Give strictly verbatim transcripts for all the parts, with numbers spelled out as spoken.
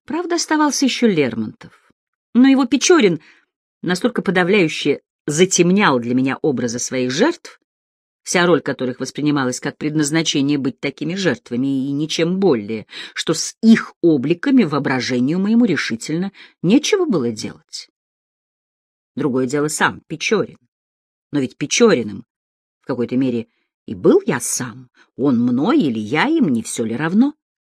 Правда, оставался еще Лермонтов. Но его Печорин настолько подавляюще затемнял для меня образы своих жертв, вся роль которых воспринималась как предназначение быть такими жертвами и ничем более, что с их обликами воображению моему решительно нечего было делать. Другое дело сам Печорин. Но ведь Печориным в какой-то мере и был я сам, он мной или я им, не все ли равно?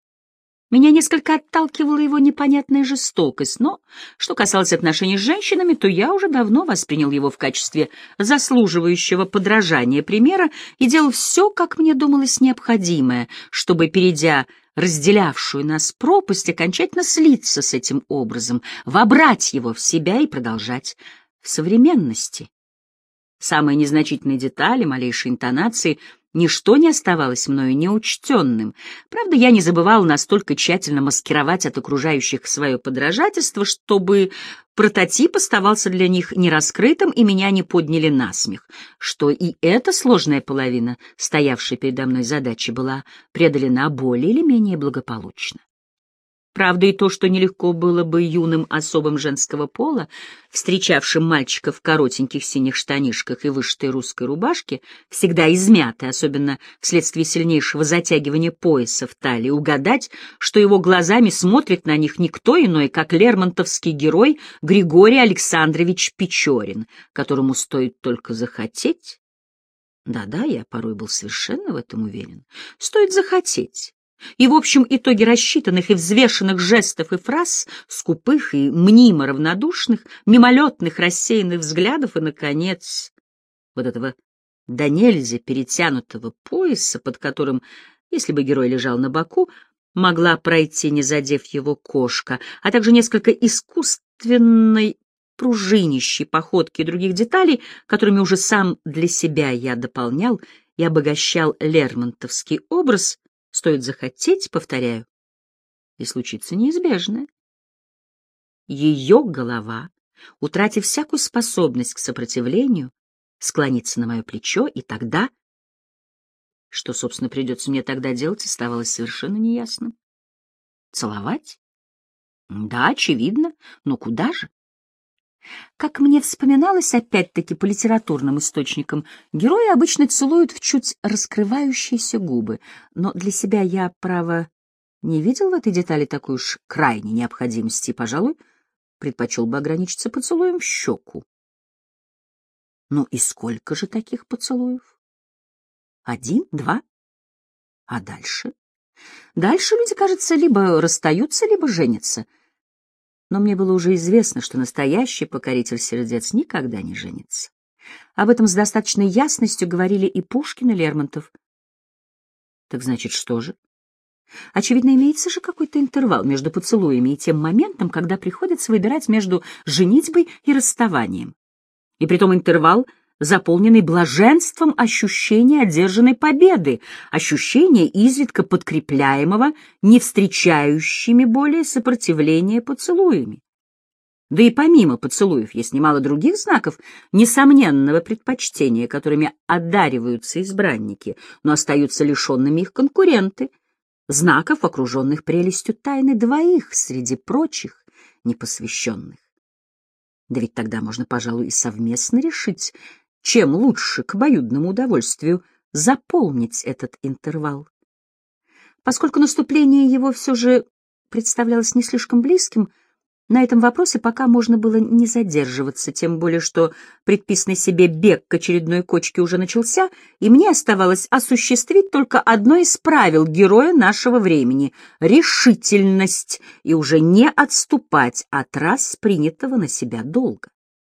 Меня несколько отталкивала его непонятная жестокость, но что касалось отношений с женщинами, то я уже давно воспринял его в качестве заслуживающего подражания примера и делал все, как мне думалось, необходимое, чтобы, перейдя разделявшую нас пропасть, окончательно слиться с этим образом, вобрать его в себя и продолжать в современности. Самые незначительные детали, малейшие интонации — ничто не оставалось мною неучтенным. Правда, я не забывал настолько тщательно маскировать от окружающих свое подражательство, чтобы прототип оставался для них нераскрытым и меня не подняли на смех, что и эта сложная половина, стоявшей передо мной задачи, была преодолена более или менее благополучно. Правда, и то, что нелегко было бы юным особам женского пола, встречавшим мальчика в коротеньких синих штанишках и вышитой русской рубашке, всегда измятой, особенно вследствие сильнейшего затягивания пояса в талии, угадать, что его глазами смотрит на них никто иной, как лермонтовский герой Григорий Александрович Печорин, которому стоит только захотеть. Да-да, я порой был совершенно в этом уверен. Стоит захотеть. И в общем итоге рассчитанных и взвешенных жестов и фраз, скупых и мнимо равнодушных, мимолетных рассеянных взглядов и, наконец, вот этого до нельзя перетянутого пояса, под которым, если бы герой лежал на боку, могла пройти, не задев его кошка, а также несколько искусственной пружинищей походки и других деталей, которыми уже сам для себя я дополнял и обогащал лермонтовский образ. Стоит захотеть, повторяю, и случится неизбежное. Ее голова, утратив всякую способность к сопротивлению, склонится на мое плечо, и тогда... Что, собственно, придется мне тогда делать, оставалось совершенно неясным. Целовать? Да, очевидно, но куда же? Как мне вспоминалось, опять-таки по литературным источникам, герои обычно целуют в чуть раскрывающиеся губы, но для себя я, право, не видел в этой детали такой уж крайней необходимости и, пожалуй, предпочел бы ограничиться поцелуем в щеку. Ну и сколько же таких поцелуев? Один, два? А дальше? Дальше люди, кажется, либо расстаются, либо женятся. Но мне было уже известно, что настоящий покоритель сердец никогда не женится. Об этом с достаточной ясностью говорили и Пушкин, и Лермонтов. Так значит, что же? Очевидно, имеется же какой-то интервал между поцелуями и тем моментом, когда приходится выбирать между женитьбой и расставанием. И притом интервал, заполненный блаженством ощущения одержанной победы, ощущения, изредка подкрепляемого, не встречающими более сопротивления поцелуями. Да и помимо поцелуев есть немало других знаков несомненного предпочтения, которыми одариваются избранники, но остаются лишенными их конкуренты, знаков, окруженных прелестью тайны двоих среди прочих непосвященных. Да ведь тогда можно, пожалуй, и совместно решить, чем лучше к обоюдному удовольствию заполнить этот интервал. Поскольку наступление его все же представлялось не слишком близким, на этом вопросе пока можно было не задерживаться, тем более что предписанный себе бег к очередной кочке уже начался, и мне оставалось осуществить только одно из правил героя нашего времени — решительность, и уже не отступать от раз принятого на себя долга.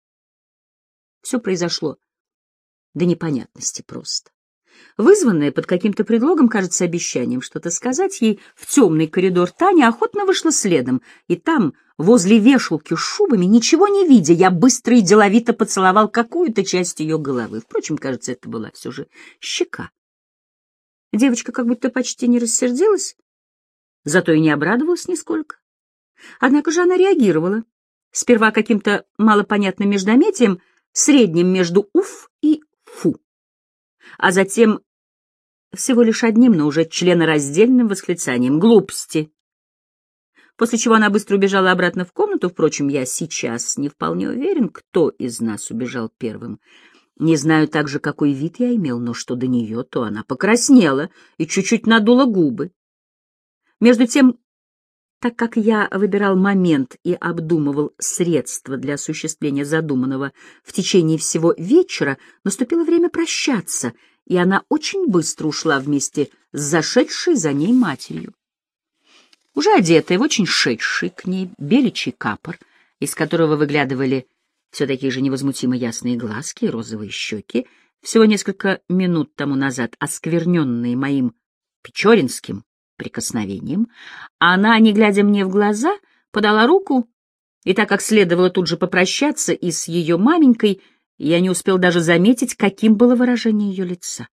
Все произошло до непонятности просто. Вызванная под каким-то предлогом, кажется, обещанием что-то сказать ей, в темный коридор Таня охотно вышла следом, и там, возле вешалки с шубами, ничего не видя, я быстро и деловито поцеловал какую-то часть ее головы. Впрочем, кажется, это была все же щека. Девочка как будто почти не рассердилась, зато и не обрадовалась нисколько. Однако же она реагировала. Сперва каким-то малопонятным междометием, средним между «уф» и «фу», а затем всего лишь одним, но уже членораздельным восклицанием: «Глупости! после чего она быстро убежала обратно в комнату. Впрочем, я сейчас не вполне уверен, кто из нас убежал первым. Не знаю также, какой вид я имел, но что до нее, то она покраснела и чуть-чуть надула губы. Между тем, так как я выбирал момент и обдумывал средства для осуществления задуманного в течение всего вечера, наступило время прощаться, и она очень быстро ушла вместе с зашедшей за ней матерью. Уже одетая в очень шедший к ней беличий капор, из которого выглядывали все такие же невозмутимо ясные глазки и розовые щеки, всего несколько минут тому назад оскверненные моим печоринским прикосновением, она, не глядя мне в глаза, подала руку, и так как следовало тут же попрощаться и с ее маменькой, я не успел даже заметить, каким было выражение ее лица.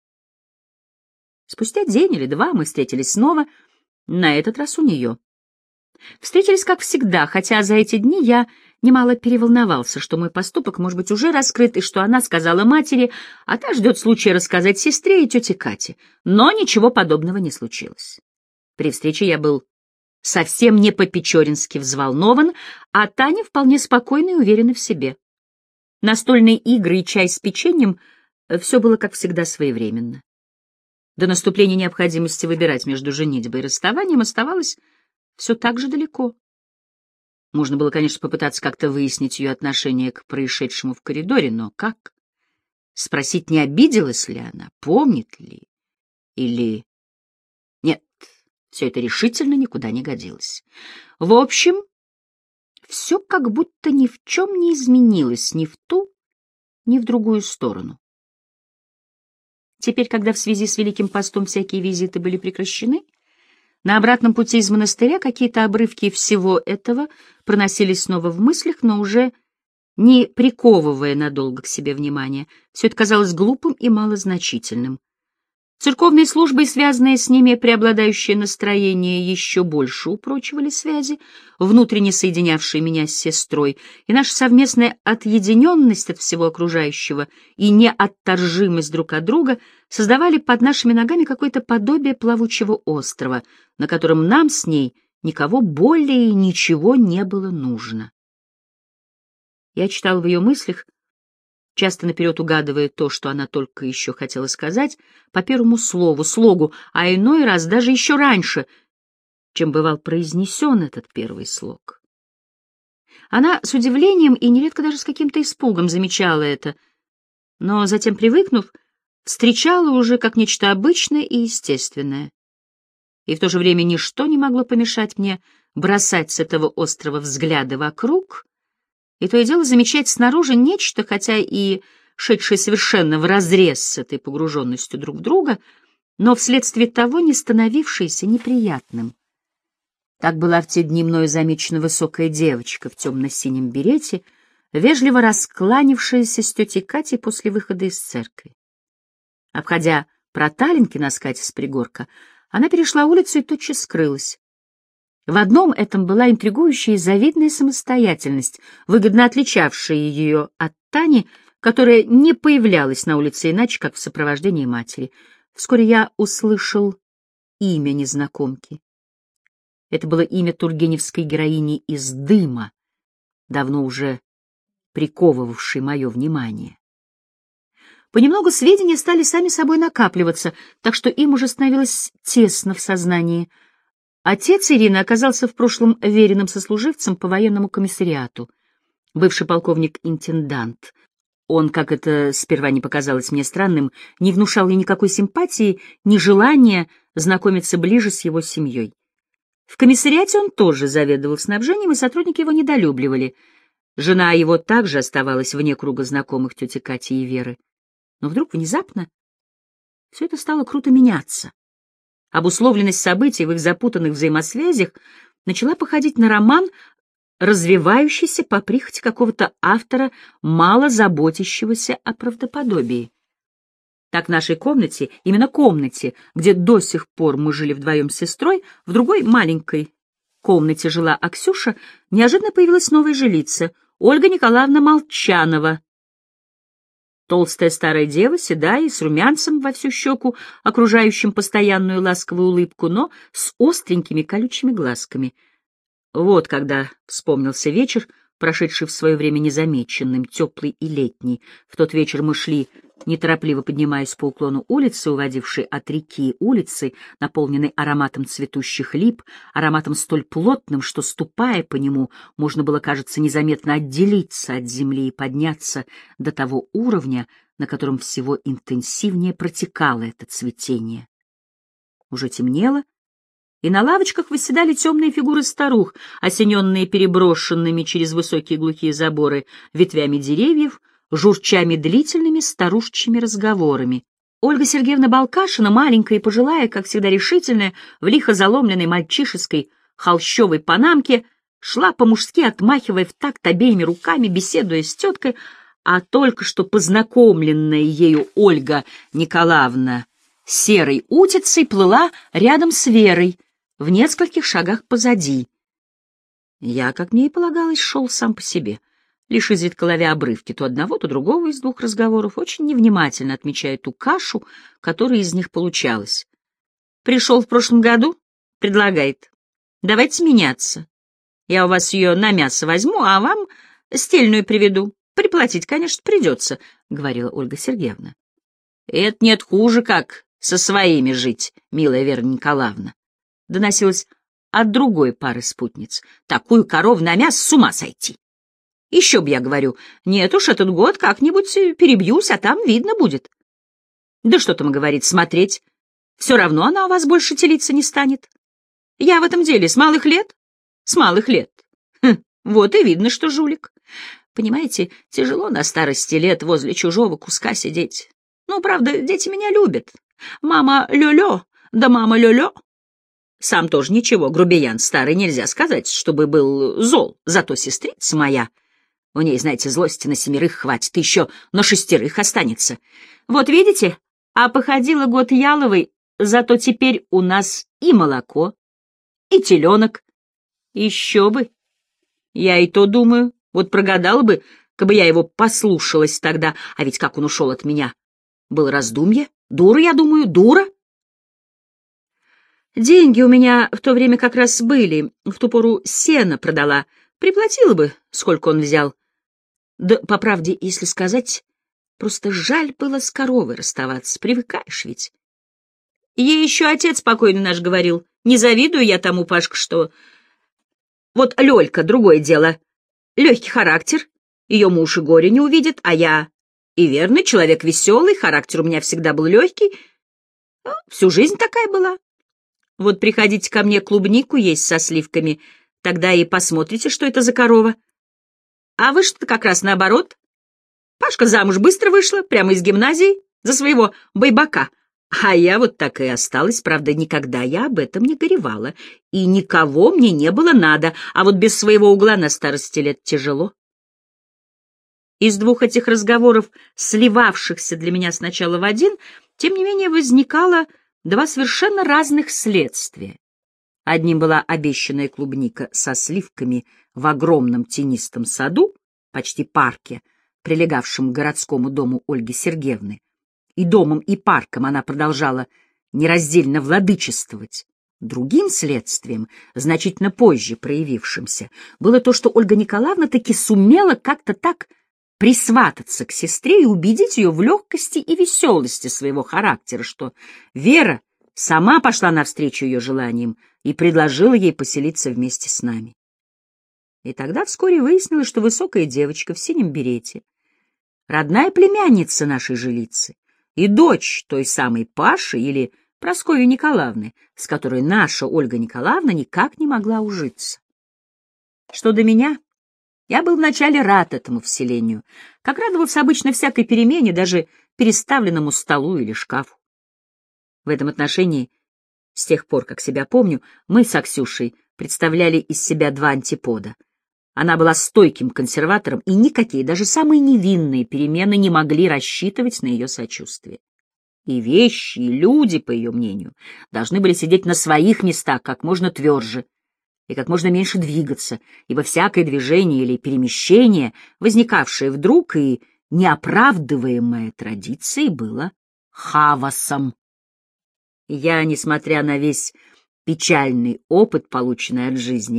Спустя день или два мы встретились снова, на этот раз у нее. Встретились, как всегда, хотя за эти дни я немало переволновался, что мой поступок может быть уже раскрыт, и что она сказала матери, а та ждет случая рассказать сестре и тете Кате. Но ничего подобного не случилось. При встрече я был совсем не по-печорински взволнован, а Таня вполне спокойна и уверена в себе. Настольные игры и чай с печеньем — все было, как всегда, своевременно. До наступления необходимости выбирать между женитьбой и расставанием оставалось все так же далеко. Можно было, конечно, попытаться как-то выяснить ее отношение к происшедшему в коридоре, но как? Спросить, не обиделась ли она, помнит ли, или... Нет, все это решительно никуда не годилось. В общем, все как будто ни в чем не изменилось ни в ту, ни в другую сторону. Теперь, когда в связи с Великим постом всякие визиты были прекращены, на обратном пути из монастыря какие-то обрывки всего этого проносились снова в мыслях, но уже не приковывая надолго к себе внимания. Все это казалось глупым и малозначительным. Церковные службы и связанные с ними преобладающее настроение еще больше упрочивали связи, внутренне соединявшие меня с сестрой, и наша совместная отъединенность от всего окружающего и неотторжимость друг от друга создавали под нашими ногами какое-то подобие плавучего острова, на котором нам с ней никого более и ничего не было нужно. Я читал в ее мыслях, часто наперед угадывая то, что она только еще хотела сказать, по первому слову, слогу, а иной раз даже еще раньше, чем бывал произнесен этот первый слог. Она с удивлением и нередко даже с каким-то испугом замечала это, но затем, привыкнув, встречала уже как нечто обычное и естественное. И в то же время ничто не могло помешать мне бросать с этого острова взгляды вокруг и то и дело замечать снаружи нечто, хотя и шедшее совершенно вразрез с этой погруженностью друг в друга, но вследствие того не становившееся неприятным. Так была в те дни мною замечена высокая девочка в темно-синем берете, вежливо раскланившаяся с тетей Катей после выхода из церкви. Обходя проталинки на скате с пригорка, она перешла улицу и тотчас скрылась. В одном этом была интригующая и завидная самостоятельность, выгодно отличавшая ее от Тани, которая не появлялась на улице иначе, как в сопровождении матери. Вскоре я услышал имя незнакомки. Это было имя тургеневской героини из «Дыма», давно уже приковывавшей мое внимание. Понемногу сведения стали сами собой накапливаться, так что им уже становилось тесно в сознании. Отец Ирины оказался в прошлом веренным сослуживцем по военному комиссариату, бывший полковник-интендант. Он, как это сперва не показалось мне странным, не внушал ей никакой симпатии, ни желания знакомиться ближе с его семьей. В комиссариате он тоже заведовал снабжением, и сотрудники его недолюбливали. Жена его также оставалась вне круга знакомых тети Кати и Веры. Но вдруг внезапно все это стало круто меняться. Обусловленность событий в их запутанных взаимосвязях начала походить на роман, развивающийся по прихоти какого-то автора, мало заботящегося о правдоподобии. Так в нашей комнате, именно комнате, где до сих пор мы жили вдвоем с сестрой, в другой маленькой комнате жила Аксюша, неожиданно появилась новая жилица, Ольга Николаевна Молчанова. Толстая старая дева, седая и с румянцем во всю щеку, окружающим постоянную ласковую улыбку, но с остренькими колючими глазками. Вот когда вспомнился вечер, прошедший в свое время незамеченным, теплый и летний. В тот вечер мы шли, неторопливо поднимаясь по уклону улицы, уводившей от реки улицы, наполненной ароматом цветущих лип, ароматом столь плотным, что, ступая по нему, можно было, кажется, незаметно отделиться от земли и подняться до того уровня, на котором всего интенсивнее протекало это цветение. Уже темнело, и на лавочках восседали темные фигуры старух, осененные переброшенными через высокие глухие заборы ветвями деревьев, журча медлительными старушечьими разговорами. Ольга Сергеевна Балкашина, маленькая и пожилая, как всегда решительная, в лихо заломленной мальчишеской холщовой панамке, шла по-мужски, отмахивая в такт обеими руками, беседуя с теткой, а только что познакомленная ею Ольга Николаевна серой утицей плыла рядом с Верой, в нескольких шагах позади. Я, как мне и полагалось, шел сам по себе, лишь изредка ловя обрывки то одного, то другого из двух разговоров, очень невнимательно отмечая ту кашу, которая из них получалась. «Пришел в прошлом году?» — предлагает. «Давайте меняться. Я у вас ее на мясо возьму, а вам стельную приведу. Приплатить, конечно, придется», — говорила Ольга Сергеевна. «Это нет хуже, как со своими жить, милая Вера Николаевна», — доносилось от другой пары спутниц. «Такую корову на мясо с ума сойти. Еще б я говорю, нет уж, этот год как-нибудь перебьюсь, а там видно будет». «Да что там говорит, смотреть. Все равно она у вас больше телиться не станет. Я в этом деле с малых лет? С малых лет. Хм, вот и видно, что жулик. Понимаете, тяжело на старости лет возле чужого куска сидеть. Ну, правда, дети меня любят. Мама лё-лё, да мама лё-лё. Сам тоже ничего, грубиян старый, нельзя сказать, чтобы был зол. Зато сестрица моя, у ней, знаете, злости на семерых хватит, еще на шестерых останется. Вот видите, а походила год яловый, зато теперь у нас и молоко, и теленок. Еще бы. Я и то думаю, вот прогадала бы, кабы я его послушалась тогда, а ведь как он ушел от меня. Было раздумье, дура, я думаю, дура. Деньги у меня в то время как раз были, в ту пору сено продала, приплатила бы, сколько он взял. Да, по правде, если сказать, просто жаль было с коровой расставаться, привыкаешь ведь. Ей еще отец покойный наш говорил, не завидую я тому, Пашка, что... Вот Лёлька, другое дело, легкий характер, ее муж и горе не увидит, а я и верный человек веселый, характер у меня всегда был легкий, всю жизнь такая была. Вот приходите ко мне клубнику есть со сливками, тогда и посмотрите, что это за корова. А вы-то как раз наоборот. Пашка замуж быстро вышла, прямо из гимназии, за своего байбака. А я вот так и осталась, правда, никогда я об этом не горевала, и никого мне не было надо, а вот без своего угла на старости лет тяжело. Из двух этих разговоров, сливавшихся для меня сначала в один, тем не менее возникало два совершенно разных следствия. Одним была обещанная клубника со сливками в огромном тенистом саду, почти парке, прилегавшем к городскому дому Ольги Сергеевны. И домом, и парком она продолжала нераздельно владычествовать. Другим следствием, значительно позже проявившимся, было то, что Ольга Николаевна таки сумела как-то так присвататься к сестре и убедить ее в легкости и веселости своего характера, что Вера сама пошла навстречу ее желаниям и предложила ей поселиться вместе с нами. И тогда вскоре выяснилось, что высокая девочка в синем берете, родная племянница нашей жилицы и дочь той самой Паши или Прасковьи Николаевны, с которой наша Ольга Николаевна никак не могла ужиться. Что до меня, я был вначале рад этому вселению, как радовался обычно всякой перемене, даже переставленному столу или шкафу. В этом отношении, с тех пор, как себя помню, мы с Аксюшей представляли из себя два антипода. Она была стойким консерватором, и никакие, даже самые невинные перемены не могли рассчитывать на ее сочувствие. И вещи, и люди, по ее мнению, должны были сидеть на своих местах как можно тверже и как можно меньше двигаться, ибо всякое движение или перемещение, возникавшее вдруг и неоправдываемое традицией, было хаосом. Я, несмотря на весь печальный опыт, полученный от жизни,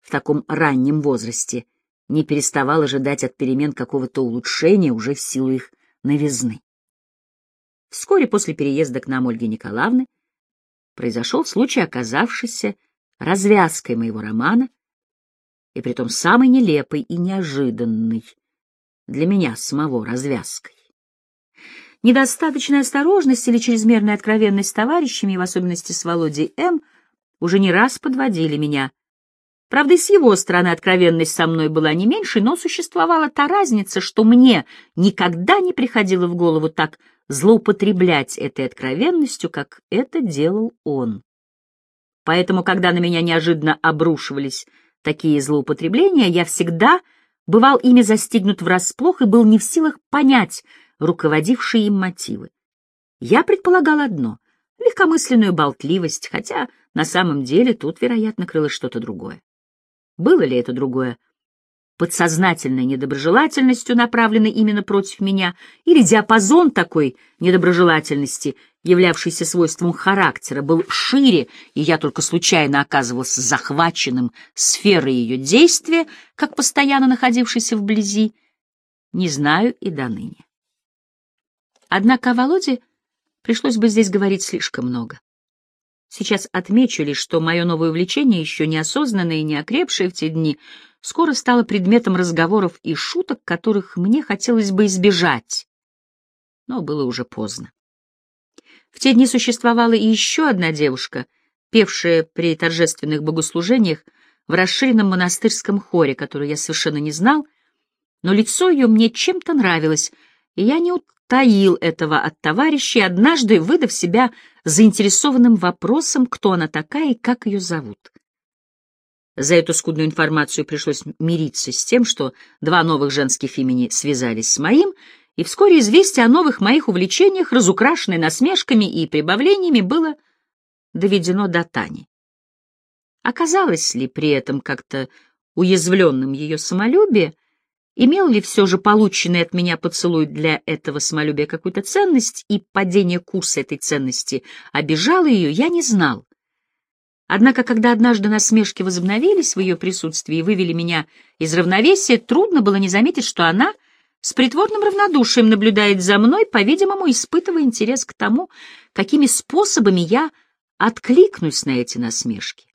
в таком раннем возрасте не переставал ожидать от перемен какого-то улучшения уже в силу их новизны. Вскоре после переезда к нам Ольги Николаевны произошел случай, оказавшийся развязкой моего романа, и притом самой нелепой и неожиданной для меня самого развязкой. Недостаточная осторожность или чрезмерная откровенность с товарищами, в особенности с Володей М., уже не раз подводили меня. Правда, и с его стороны откровенность со мной была не меньше, но существовала та разница, что мне никогда не приходило в голову так злоупотреблять этой откровенностью, как это делал он. Поэтому, когда на меня неожиданно обрушивались такие злоупотребления, я всегда бывал ими застигнут врасплох и был не в силах понять руководившие им мотивы. Я предполагал одно — легкомысленную болтливость, хотя на самом деле тут, вероятно, крылось что-то другое. Было ли это другое подсознательной недоброжелательностью, направленной именно против меня, или диапазон такой недоброжелательности, являвшийся свойством характера, был шире, и я только случайно оказывался захваченным сферой ее действия, как постоянно находившийся вблизи, не знаю и до ныне. Однако о Володе пришлось бы здесь говорить слишком много. Сейчас отмечу лишь, что мое новое увлечение, еще неосознанное и не окрепшее в те дни, скоро стало предметом разговоров и шуток, которых мне хотелось бы избежать, но было уже поздно. В те дни существовала и еще одна девушка, певшая при торжественных богослужениях в расширенном монастырском хоре, которую я совершенно не знал, но лицо ее мне чем-то нравилось, и я не утаил этого от товарищей, однажды выдав себя заинтересованным вопросом, кто она такая и как ее зовут. За эту скудную информацию пришлось мириться с тем, что два новых женских имени связались с моим, и вскоре известие о новых моих увлечениях, разукрашенное насмешками и прибавлениями, было доведено до Тани. Оказалось ли при этом как-то уязвленным ее самолюбие, имел ли все же полученный от меня поцелуй для этого самолюбия какую-то ценность, и падение курса этой ценности обижало ее, я не знал. Однако, когда однажды насмешки возобновились в ее присутствии и вывели меня из равновесия, трудно было не заметить, что она с притворным равнодушием наблюдает за мной, по-видимому, испытывая интерес к тому, какими способами я откликнусь на эти насмешки.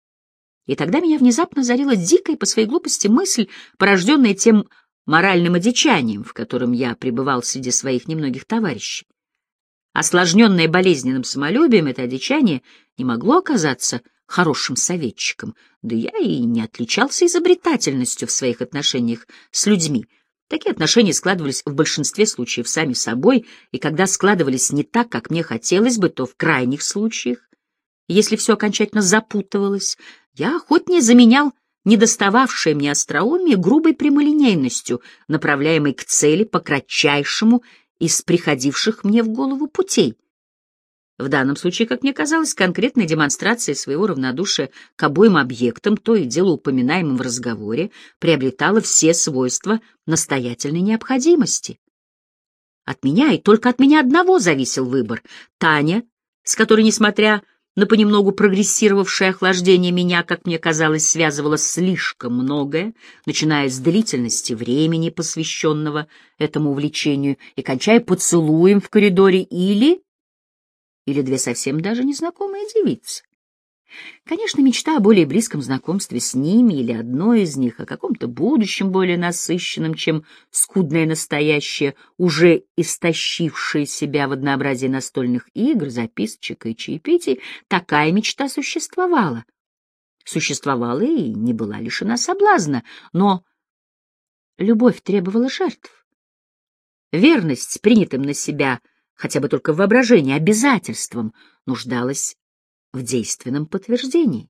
И тогда меня внезапно озарила дикая по своей глупости мысль, порожденная тем моральным одичанием, в котором я пребывал среди своих немногих товарищей. Осложненное болезненным самолюбием, это одичание не могло оказаться хорошим советчиком, да я и не отличался изобретательностью в своих отношениях с людьми. Такие отношения складывались в большинстве случаев сами собой, и когда складывались не так, как мне хотелось бы, то в крайних случаях, если все окончательно запутывалось, я охотнее заменял недостававшее мне остроумие грубой прямолинейностью, направляемой к цели по кратчайшему из приходивших мне в голову путей. В данном случае, как мне казалось, конкретная демонстрация своего равнодушия к обоим объектам, то и дело упоминаемым в разговоре, приобретала все свойства настоятельной необходимости. От меня и только от меня одного зависел выбор. Таня, с которой, несмотря на понемногу прогрессировавшее охлаждение, меня, как мне казалось, связывало слишком многое, начиная с длительности времени, посвященного этому увлечению, и кончая поцелуем в коридоре, или... или две совсем даже незнакомые девицы. Конечно, мечта о более близком знакомстве с ними или одной из них, о каком-то будущем более насыщенном, чем скудное настоящее, уже истощившее себя в однообразии настольных игр, записочек и чаепитий, такая мечта существовала. Существовала и не была лишена соблазна, но любовь требовала жертв. Верность принятым на себя, хотя бы только в воображении, обязательствам, нуждалась в действенном подтверждении.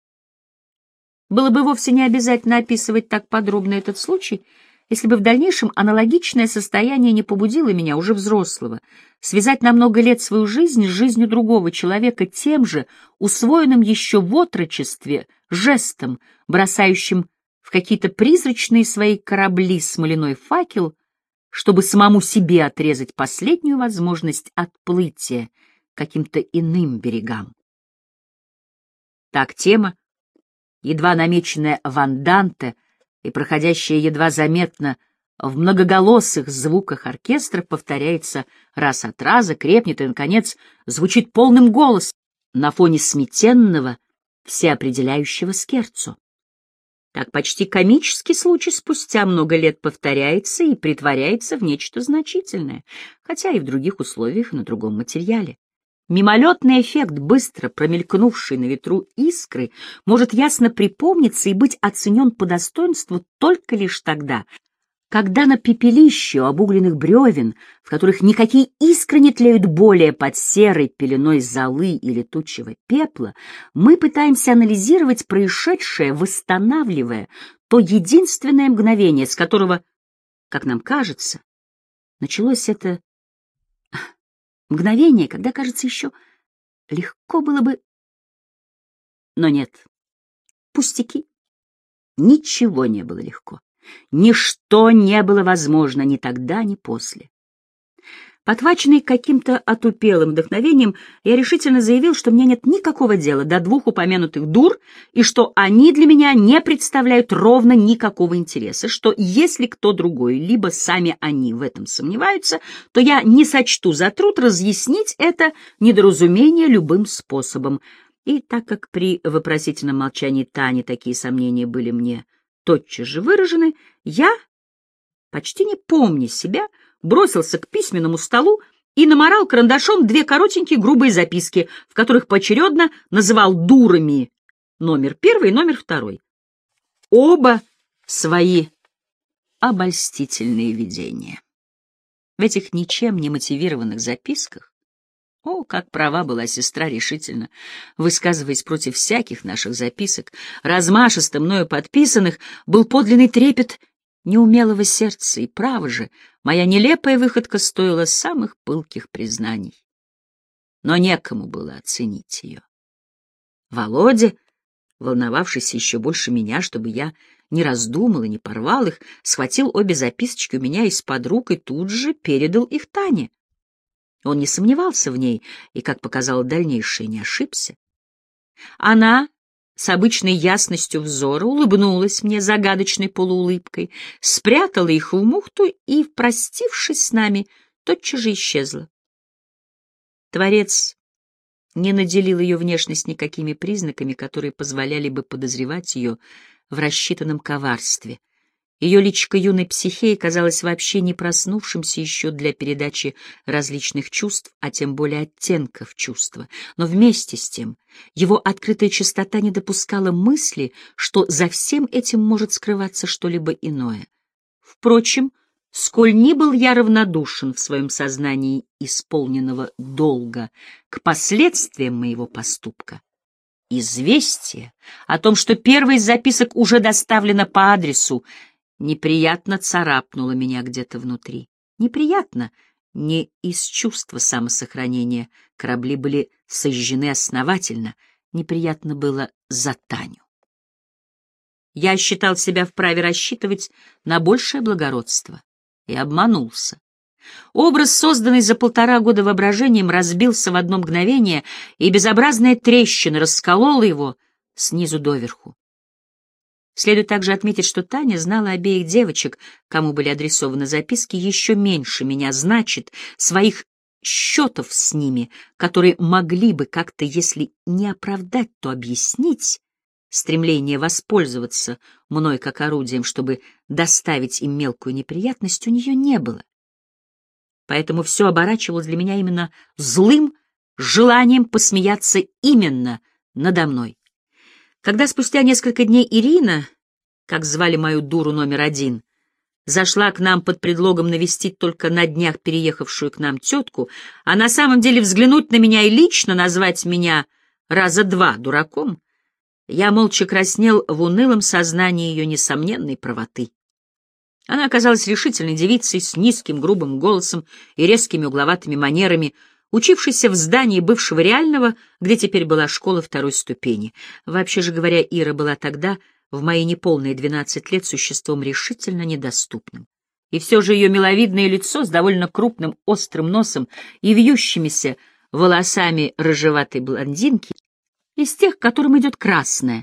Было бы вовсе не обязательно описывать так подробно этот случай, если бы в дальнейшем аналогичное состояние не побудило меня, уже взрослого, связать на много лет свою жизнь с жизнью другого человека тем же, усвоенным еще в отрочестве, жестом, бросающим в какие-то призрачные свои корабли смоляной факел, чтобы самому себе отрезать последнюю возможность отплытия к каким-то иным берегам. Так тема, едва намеченная ванданте и проходящая едва заметно в многоголосых звуках оркестра повторяется раз от раза, крепнет и, наконец, звучит полным голосом на фоне сметенного, всеопределяющего скерцо. Так почти комический случай спустя много лет повторяется и притворяется в нечто значительное, хотя и в других условиях и на другом материале. Мимолетный эффект, быстро промелькнувший на ветру искры, может ясно припомниться и быть оценен по достоинству только лишь тогда, когда на пепелище у обугленных бревен, в которых никакие искры не тлеют более под серой пеленой золы и летучего пепла, мы пытаемся анализировать происшедшее, восстанавливая то единственное мгновение, с которого, как нам кажется, началось это мгновение, когда, кажется, еще легко было бы... Но нет, пустяки. Ничего не было легко. Ничто не было возможно ни тогда, ни после. Подхваченный каким-то отупелым вдохновением, я решительно заявил, что мне нет никакого дела до двух упомянутых дур, и что они для меня не представляют ровно никакого интереса, что если кто другой, либо сами они в этом сомневаются, то я не сочту за труд разъяснить это недоразумение любым способом. И так как при вопросительном молчании Тани такие сомнения были мне тотчас же выражены, я, почти не помня себя, бросился к письменному столу и намарал карандашом две коротенькие грубые записки, в которых поочередно называл дурами номер первый и номер второй. Оба свои обольстительные видения. В этих ничем не мотивированных записках, о, как права была сестра решительно, высказываясь против всяких наших записок, размашисто мною подписанных, был подлинный трепет неумелого сердца, и, право же, моя нелепая выходка стоила самых пылких признаний. Но некому было оценить ее. Володя, волновавшийся еще больше меня, чтобы я не раздумал и не порвал их, схватил обе записочки у меня из-под рук и тут же передал их Тане. Он не сомневался в ней и, как показало дальнейшее, не ошибся. Она с обычной ясностью взора улыбнулась мне загадочной полуулыбкой, спрятала их в мухту и, простившись с нами, тотчас же исчезла. Творец не наделил ее внешность никакими признаками, которые позволяли бы подозревать ее в рассчитанном коварстве. Ее личико юной психеи казалось вообще не проснувшимся еще для передачи различных чувств, а тем более оттенков чувства. Но вместе с тем его открытая чистота не допускала мысли, что за всем этим может скрываться что-либо иное. Впрочем, сколь ни был я равнодушен в своем сознании исполненного долга к последствиям моего поступка, известие о том, что первая из записок уже доставлена по адресу, неприятно царапнуло меня где-то внутри. Неприятно не из чувства самосохранения, корабли были сожжены основательно, неприятно было за Таню. Я считал себя вправе рассчитывать на большее благородство и обманулся. Образ, созданный за полтора года воображением, разбился в одно мгновение, и безобразная трещина расколола его снизу доверху. Следует также отметить, что Таня знала обеих девочек, кому были адресованы записки, еще меньше меня, значит, своих счетов с ними, которые могли бы как-то, если не оправдать, то объяснить стремление воспользоваться мной как орудием, чтобы доставить им мелкую неприятность, у нее не было. Поэтому все оборачивалось для меня именно злым желанием посмеяться именно надо мной. Когда спустя несколько дней Ирина, как звали мою дуру номер один, зашла к нам под предлогом навестить только на днях переехавшую к нам тетку, а на самом деле взглянуть на меня и лично назвать меня раза два дураком, я молча краснел в унылом сознании ее несомненной правоты. Она оказалась решительной девицей с низким грубым голосом и резкими угловатыми манерами, учившейся в здании бывшего реального, где теперь была школа второй ступени. Вообще же говоря, Ира была тогда, в мои неполные двенадцать лет, существом решительно недоступным. И все же ее миловидное лицо с довольно крупным острым носом и вьющимися волосами рыжеватой блондинки, из тех, которым идет красное,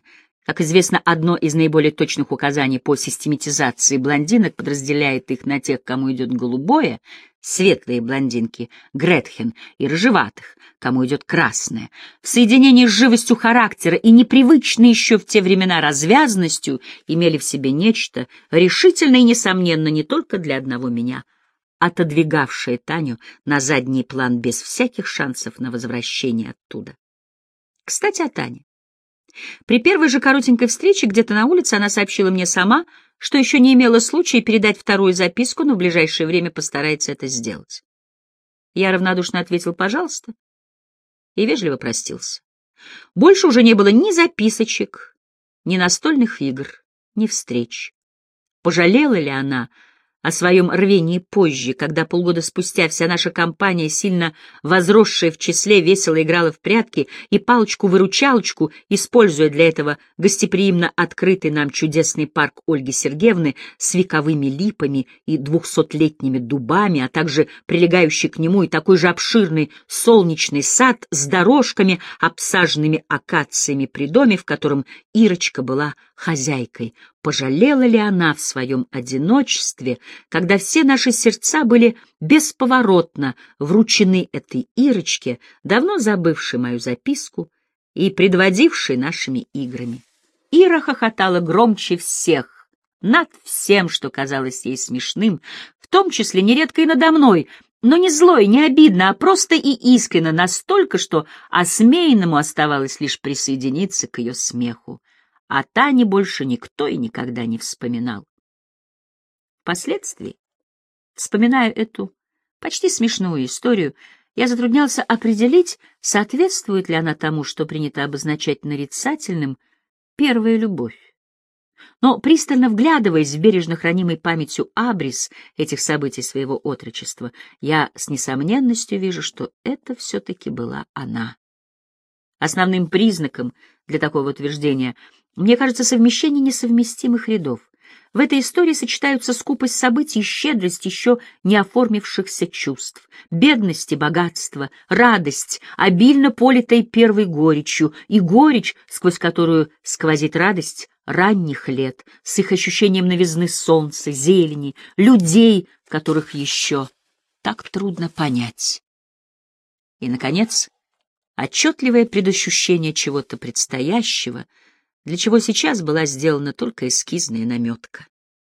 Как известно, одно из наиболее точных указаний по систематизации блондинок подразделяет их на тех, кому идет голубое, светлые блондинки, Гретхен, и рыжеватых, кому идет красное. В соединении с живостью характера и непривычной еще в те времена развязностью имели в себе нечто решительно и несомненно не только для одного меня, отодвигавшее Таню на задний план без всяких шансов на возвращение оттуда. Кстати, о Тане. При первой же коротенькой встрече где-то на улице она сообщила мне сама, что еще не имела случая передать вторую записку, но в ближайшее время постарается это сделать. Я равнодушно ответил «пожалуйста» и вежливо простился. Больше уже не было ни записочек, ни настольных игр, ни встреч. Пожалела ли она о своем рвении позже, когда полгода спустя вся наша компания, сильно возросшая в числе, весело играла в прятки и палочку-выручалочку, используя для этого гостеприимно открытый нам чудесный парк Ольги Сергеевны с вековыми липами и двухсотлетними дубами, а также прилегающий к нему и такой же обширный солнечный сад с дорожками, обсаженными акациями при доме, в котором Ирочка была хозяйкой. Пожалела ли она в своем одиночестве, когда все наши сердца были бесповоротно вручены этой Ирочке, давно забывшей мою записку и предводившей нашими играми? Ира хохотала громче всех, над всем, что казалось ей смешным, в том числе нередко и надо мной, но не зло и не обидно, а просто и искренно, настолько, что осмеянному оставалось лишь присоединиться к ее смеху. А Тане больше никто и никогда не вспоминал. Впоследствии, вспоминая эту почти смешную историю, я затруднялся определить, соответствует ли она тому, что принято обозначать нарицательным «первая любовь». Но, пристально вглядываясь в бережно хранимый памятью абрис этих событий своего отрочества, я с несомненностью вижу, что это все-таки была она. Основным признаком для такого утверждения мне кажется совмещение несовместимых рядов. В этой истории сочетаются скупость событий и щедрость еще не оформившихся чувств, бедность и богатство, радость, обильно политой первой горечью, и горечь, сквозь которую сквозит радость ранних лет, с их ощущением новизны солнца, зелени, людей, которых еще так трудно понять. И, наконец, отчетливое предощущение чего-то предстоящего, для чего сейчас была сделана только эскизная наметка.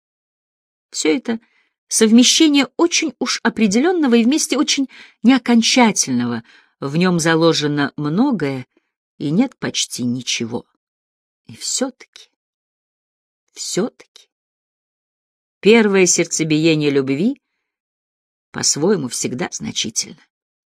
Все это совмещение очень уж определенного и вместе очень неокончательного, в нем заложено многое и нет почти ничего. И все-таки, все-таки, первое сердцебиение любви по-своему всегда значительно.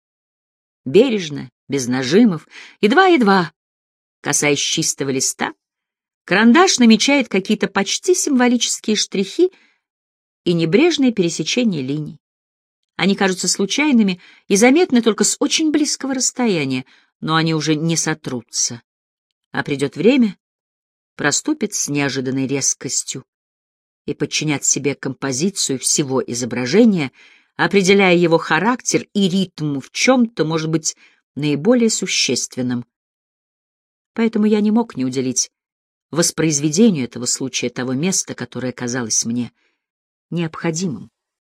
Бережно, без нажимов, едва-едва, касаясь чистого листа, карандаш намечает какие-то почти символические штрихи и небрежное пересечение линий. Они кажутся случайными и заметны только с очень близкого расстояния, но они уже не сотрутся. А придет время, проступит с неожиданной резкостью и подчинят себе композицию всего изображения, определяя его характер и ритм в чем-то, может быть, наиболее существенном. Поэтому я не мог не уделить воспроизведению этого случая того места, которое казалось мне необходимым.